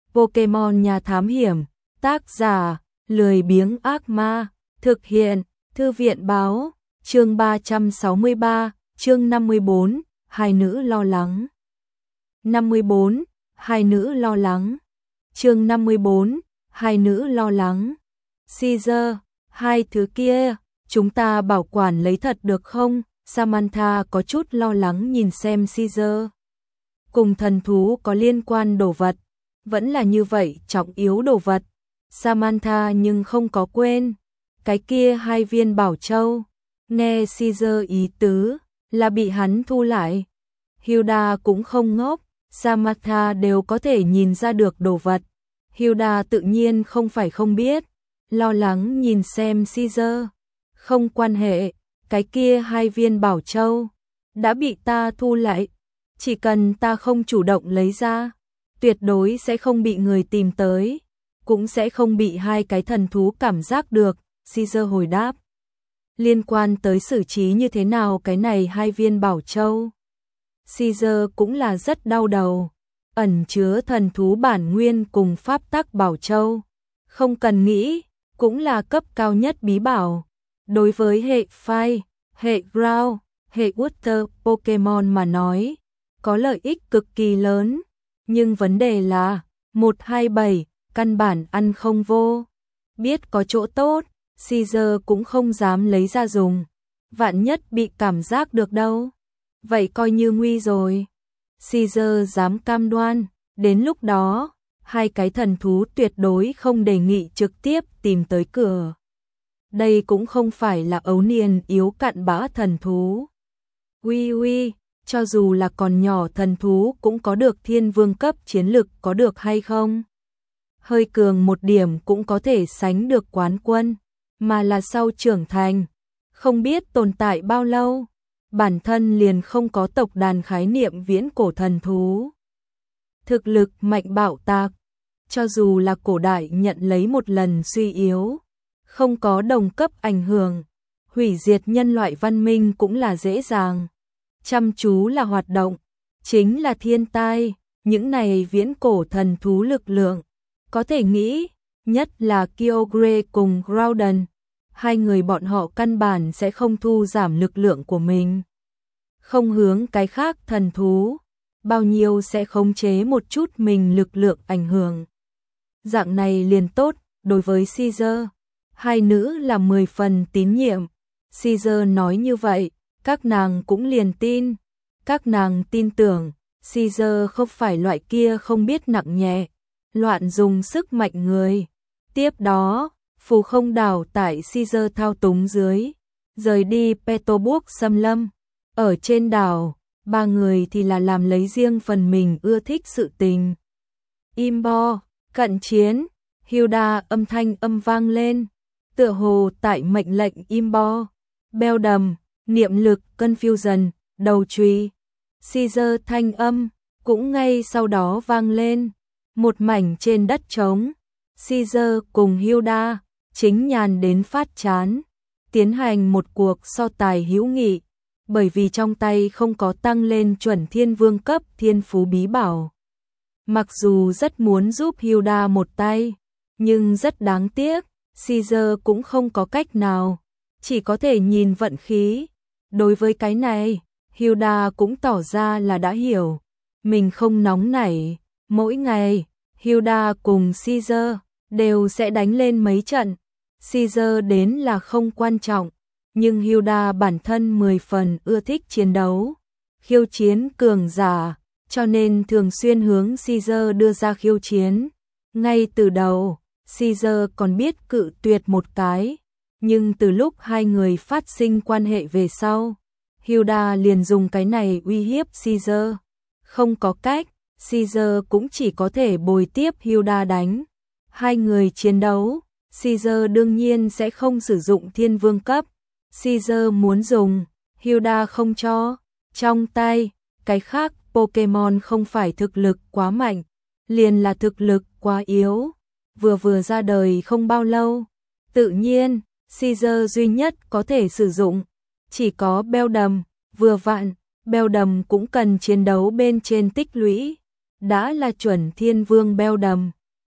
Pokemon nhà thám hiểm, tác giả, lười biếng ác ma, thực hiện, thư viện báo, chương 363, chương 54, hai nữ lo lắng. 54, hai nữ lo lắng. Chương 54, hai nữ lo lắng. Caesar, hai thứ kia, chúng ta bảo quản lấy thật được không? Samantha có chút lo lắng nhìn xem Caesar. Cùng thần thú có liên quan đồ vật, vẫn là như vậy trọng yếu đồ vật. Samantha nhưng không có quên. Cái kia hai viên bảo châu, nghe Caesar ý tứ, là bị hắn thu lại. Hilda cũng không ngốc, Samantha đều có thể nhìn ra được đồ vật. Hilda tự nhiên không phải không biết, lo lắng nhìn xem Caesar. Không quan hệ, cái kia hai viên bảo châu đã bị ta thu lại, chỉ cần ta không chủ động lấy ra, tuyệt đối sẽ không bị người tìm tới, cũng sẽ không bị hai cái thần thú cảm giác được, Caesar hồi đáp. Liên quan tới xử trí như thế nào cái này hai viên bảo châu, Caesar cũng là rất đau đầu. Ẩn chứa thần thú bản nguyên cùng pháp tắc bảo châu, không cần nghĩ, cũng là cấp cao nhất bí bảo. Đối với hệ Fire, hệ Ground, hệ Water Pokemon mà nói, có lợi ích cực kỳ lớn, nhưng vấn đề là 127 căn bản ăn không vô. Biết có chỗ tốt, Caesar cũng không dám lấy ra dùng, vạn nhất bị cảm giác được đâu, vậy coi như nguy rồi. Caesar dám cam đoan, đến lúc đó, hai cái thần thú tuyệt đối không đề nghị trực tiếp tìm tới cửa. Đây cũng không phải là ấu niên yếu cặn bã thần thú. Uy, cho dù là còn nhỏ thần thú cũng có được thiên vương cấp chiến lực có được hay không? Hơi cường một điểm cũng có thể sánh được quán quân, mà là sau trưởng thành, không biết tồn tại bao lâu. Bản thân liền không có tộc đàn khái niệm viễn cổ thần thú. Thực lực mạnh bạo tạc, cho dù là cổ đại nhận lấy một lần suy yếu, không có đồng cấp ảnh hưởng, hủy diệt nhân loại văn minh cũng là dễ dàng. Chăm chú là hoạt động, chính là thiên tai, những này viễn cổ thần thú lực lượng. Có thể nghĩ, nhất là Kyogre cùng Groudon, hai người bọn họ căn bản sẽ không thu giảm lực lượng của mình. Không hướng cái khác thần thú, bao nhiêu sẽ khống chế một chút mình lực lượng ảnh hưởng. Dạng này liền tốt, đối với Caesar, hai nữ là 10 phần tín nhiệm. Caesar nói như vậy, các nàng cũng liền tin. Các nàng tin tưởng, Caesar không phải loại kia không biết nặng nhẹ, loạn dùng sức mạnh người. Tiếp đó, phù không đảo tại Caesar thao túng dưới, rời đi Petorburg xâm lâm. Ở trên đảo, ba người thì là làm lấy riêng phần mình ưa thích sự tình. Imbo, cận chiến, Hilda âm thanh vang lên, tựa hồ tại mệnh lệnh Imbo. Beldum, niệm lực, confusion, đầu chùy. Caesar thanh âm cũng ngay sau đó vang lên. Một mảnh trên đất trống, Caesar cùng Hilda chính nhàn đến phát chán, tiến hành một cuộc so tài hữu nghị, bởi vì trong tay không có tăng lên chuẩn thiên vương cấp thiên phú bí bảo. Mặc dù rất muốn giúp Hilda một tay, nhưng rất đáng tiếc, Caesar cũng không có cách nào, chỉ có thể nhìn vận khí. Đối với cái này, Hilda cũng tỏ ra là đã hiểu, mình không nóng nảy. Mỗi ngày, Hilda cùng Caesar đều sẽ đánh lên mấy trận. Caesar đến là không quan trọng, nhưng Hilda bản thân 10 phần ưa thích chiến đấu, khiêu chiến cường giả, cho nên thường xuyên hướng Caesar đưa ra khiêu chiến. Ngay từ đầu, Caesar còn biết cự tuyệt một cái, nhưng từ lúc hai người phát sinh quan hệ về sau, Hilda liền dùng cái này uy hiếp Caesar. Không có cách, Caesar cũng chỉ có thể bồi tiếp Hilda đánh. Hai người chiến đấu, Caesar đương nhiên sẽ không sử dụng thiên vương cấp. Caesar muốn dùng, Hilda không cho. Trong tay, cái khác Pokemon không phải thực lực quá mạnh, liền là thực lực quá yếu. Vừa ra đời không bao lâu, tự nhiên, Caesar duy nhất có thể sử dụng chỉ có Beldum. Vừa vặn, Beldum cũng cần chiến đấu bên trên tích lũy, đã là chuẩn thiên vương Beldum,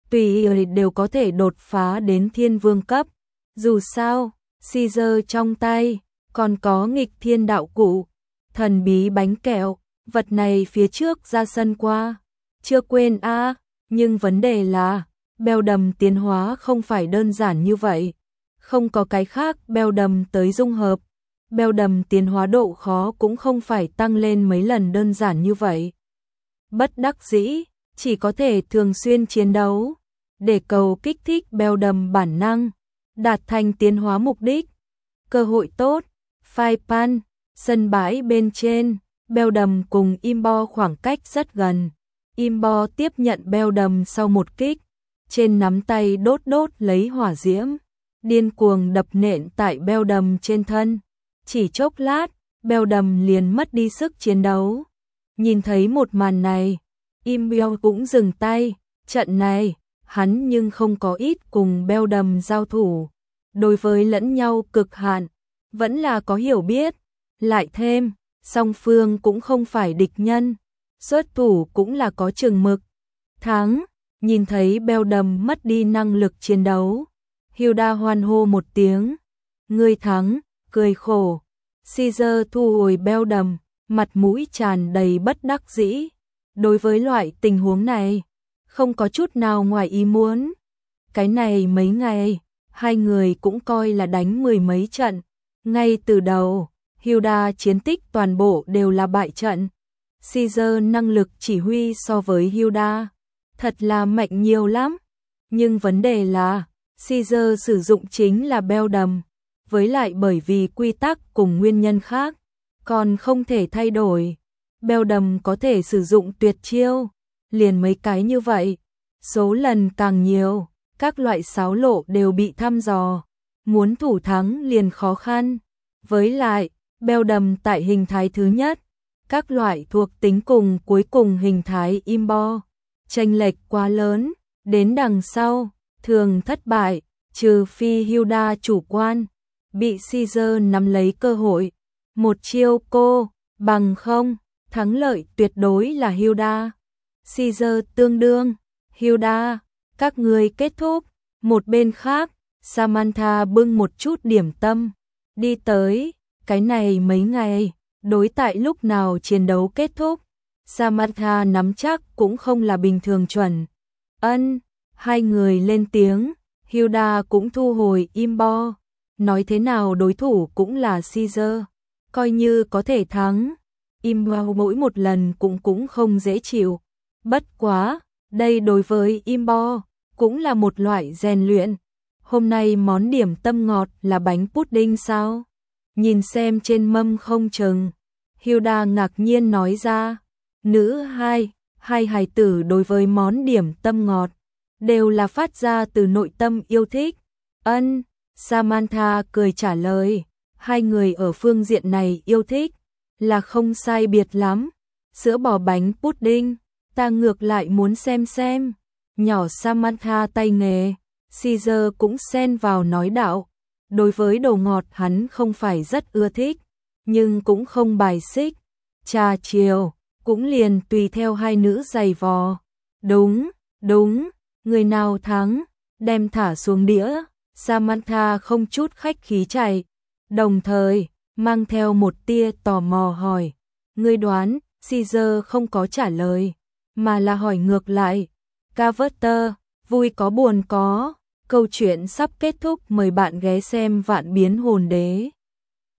tùy ý đều có thể đột phá đến thiên vương cấp. Dù sao, Caesar trong tay còn có nghịch thiên đạo cụ, thần bí bánh kẹo, vật này phía trước ra sân qua, chưa quên a, nhưng vấn đề là beo đầm tiến hóa không phải đơn giản như vậy, không có cái khác beo đầm tới dung hợp, beo đầm tiến hóa độ khó cũng không phải tăng lên mấy lần đơn giản như vậy. Bất đắc dĩ, chỉ có thể thường xuyên chiến đấu, để cầu kích thích beo đầm bản năng, đạt thành tiến hóa mục đích. Cơ hội tốt, Phai Pan, sân bãi bên trên, beo đầm cùng Imbo khoảng cách rất gần. Imbo tiếp nhận beo đầm sau một kích, trên nắm tay đốt lấy hỏa diễm, điên cuồng đập nện tại beo đầm trên thân. Chỉ chốc lát, beo đầm liền mất đi sức chiến đấu. Nhìn thấy một màn này, Imbo cũng dừng tay, trận này, hắn nhưng không có ít cùng beo đầm giao thủ. Đối với lẫn nhau cực hạn, vẫn là có hiểu biết, lại thêm, song phương cũng không phải địch nhân, xuất thủ cũng là có chừng mực. Thắng, nhìn thấy beo đầm mất đi năng lực chiến đấu, Hilda hoan hô một tiếng, ngươi thắng, cười khổ. Caesar thu hồi beo đầm, mặt mũi tràn đầy bất đắc dĩ. Đối với loại tình huống này, không có chút nào ngoài ý muốn. Cái này mấy ngày, hai người cũng coi là đánh mười mấy trận. Ngay từ đầu, Hilda chiến tích toàn bộ đều là bại trận. Caesar năng lực chỉ huy so với Hilda, thật là mạnh nhiều lắm. Nhưng vấn đề là, Caesar sử dụng chính là beo đầm, với lại bởi vì quy tắc cùng nguyên nhân khác, còn không thể thay đổi. Beo đầm có thể sử dụng tuyệt chiêu, liền mấy cái như vậy, số lần càng nhiều, các loại xáo lộ đều bị thăm dò, muốn thủ thắng liền khó khăn. Với lại, beo đầm tại hình thái thứ nhất, các loại thuộc tính cùng cuối cùng hình thái Imbo, chênh lệch quá lớn, đến đằng sau, thường thất bại, trừ phi Hilda chủ quan, bị Caesar nắm lấy cơ hội, một chiêu cô, bằng không, thắng lợi tuyệt đối là Hilda. Caesar tương đương, Hilda, các người kết thúc. Một bên khác, Samantha bưng một chút điểm tâm, đi tới, cái này mấy ngày, đối tại lúc nào chiến đấu kết thúc. Samantha nắm chắc cũng không là bình thường chuẩn. Hai người lên tiếng, Hilda cũng thu hồi Imbo, nói thế nào đối thủ cũng là Caesar, coi như có thể thắng. Imbo mỗi một lần cũng không dễ chịu. Bất quá, đây đối với Imbo cũng là một loại rèn luyện. Hôm nay món điểm tâm ngọt là bánh pudding sao? Nhìn xem trên mâm không chừng. Hilda ngạc nhiên nói ra, nữ hai hài tử đối với món điểm tâm ngọt, đều là phát ra từ nội tâm yêu thích. Samantha cười trả lời, hai người ở phương diện này yêu thích, là không sai biệt lắm. Sữa bò bánh pudding, ta ngược lại muốn xem. Nhỏ Samantha tay nghề, Caesar cũng xen vào nói đạo. Đối với đồ ngọt hắn không phải rất ưa thích, nhưng cũng không bài xích. Trà chiều, cũng liền tùy theo hai nữ giày vò. Đúng, người nào thắng, đem thả xuống đĩa. Samantha không chút khách khí chạy, đồng thời mang theo một tia tò mò hỏi. Ngươi đoán, Caesar không có trả lời, mà là hỏi ngược lại. Carver, vui có buồn có, câu chuyện sắp kết thúc, mời bạn ghé xem Vạn Biến Hồn Đế.